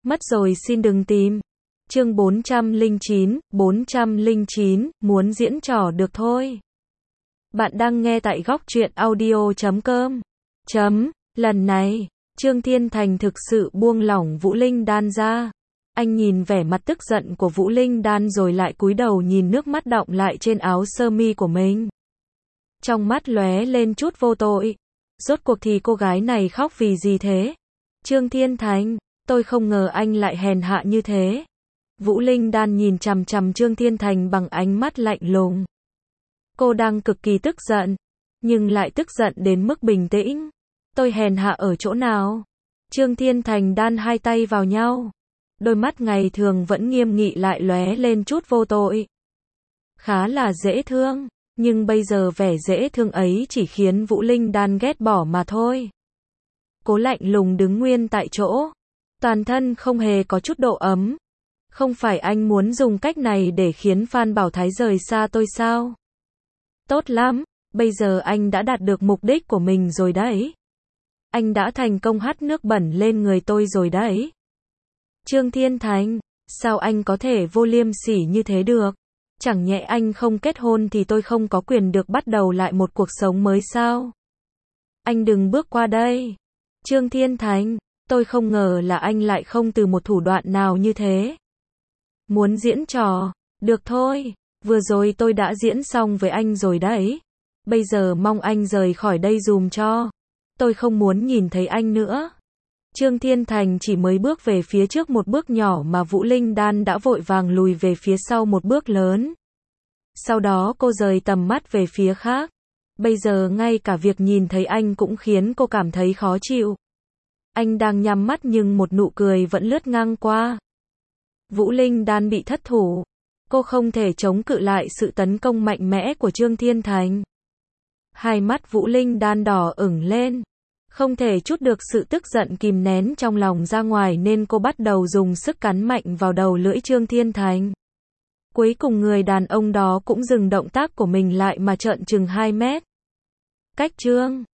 Mất rồi xin đừng tìm. Chương 409, muốn diễn trò được thôi. Bạn đang nghe tại góc truyện audio.com. Lần này, Trương Thiên Thành thực sự buông lỏng Vũ Linh Đan ra. Anh nhìn vẻ mặt tức giận của Vũ Linh Đan rồi lại cúi đầu nhìn nước mắt đọng lại trên áo sơ mi của mình. Trong mắt lóe lên chút vô tội. Rốt cuộc thì cô gái này khóc vì gì thế? Trương Thiên Thành, tôi không ngờ anh lại hèn hạ như thế. Vũ Linh Đan nhìn chằm chằm Trương Thiên Thành bằng ánh mắt lạnh lùng. Cô đang cực kỳ tức giận, nhưng lại tức giận đến mức bình tĩnh. Tôi hèn hạ ở chỗ nào? Trương Thiên Thành đan hai tay vào nhau. Đôi mắt ngày thường vẫn nghiêm nghị lại lóe lên chút vô tội. Khá là dễ thương, nhưng bây giờ vẻ dễ thương ấy chỉ khiến Vũ Linh Đan ghét bỏ mà thôi. Cô lạnh lùng đứng nguyên tại chỗ, toàn thân không hề có chút độ ấm. Không phải anh muốn dùng cách này để khiến Phan Bảo Thái rời xa tôi sao? Tốt lắm, bây giờ anh đã đạt được mục đích của mình rồi đấy. Anh đã thành công hắt nước bẩn lên người tôi rồi đấy. Trương Thiên Thành, sao anh có thể vô liêm sỉ như thế được? Chẳng nhẽ anh không kết hôn thì tôi không có quyền được bắt đầu lại một cuộc sống mới sao? Anh đừng bước qua đây. Trương Thiên Thành, tôi không ngờ là anh lại không từ một thủ đoạn nào như thế. Muốn diễn trò, được thôi, vừa rồi tôi đã diễn xong với anh rồi đấy. Bây giờ mong anh rời khỏi đây dùm cho. Tôi không muốn nhìn thấy anh nữa. Trương Thiên Thành chỉ mới bước về phía trước một bước nhỏ mà Vũ Linh Đan đã vội vàng lùi về phía sau một bước lớn. Sau đó cô rời tầm mắt về phía khác. Bây giờ ngay cả việc nhìn thấy anh cũng khiến cô cảm thấy khó chịu. Anh đang nhắm mắt nhưng một nụ cười vẫn lướt ngang qua. Vũ Linh Đan bị thất thủ. Cô không thể chống cự lại sự tấn công mạnh mẽ của Trương Thiên Thành. Hai mắt Vũ Linh Đan đỏ ửng lên. Không thể trút được sự tức giận kìm nén trong lòng ra ngoài nên cô bắt đầu dùng sức cắn mạnh vào đầu lưỡi Trương Thiên Thành. Cuối cùng người đàn ông đó cũng dừng động tác của mình lại mà trợn trừng 2 mét. Cách Trương